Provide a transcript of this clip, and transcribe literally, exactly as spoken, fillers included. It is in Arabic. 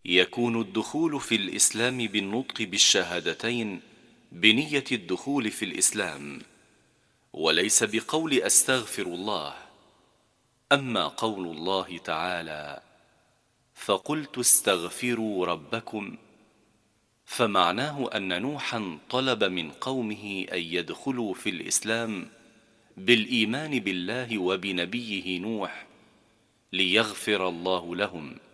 يكون الدخول في الإسلام بالنطق بالشهادتين بنية الدخول في الإسلام، وليس بقول أستغفر الله. أما قول الله تعالى: فقلت استغفروا ربكم، فمعناه أن نوحا طلب من قومه أن يدخلوا في الإسلام بالإيمان بالله وبنبيه نوح ليغفر الله لهم.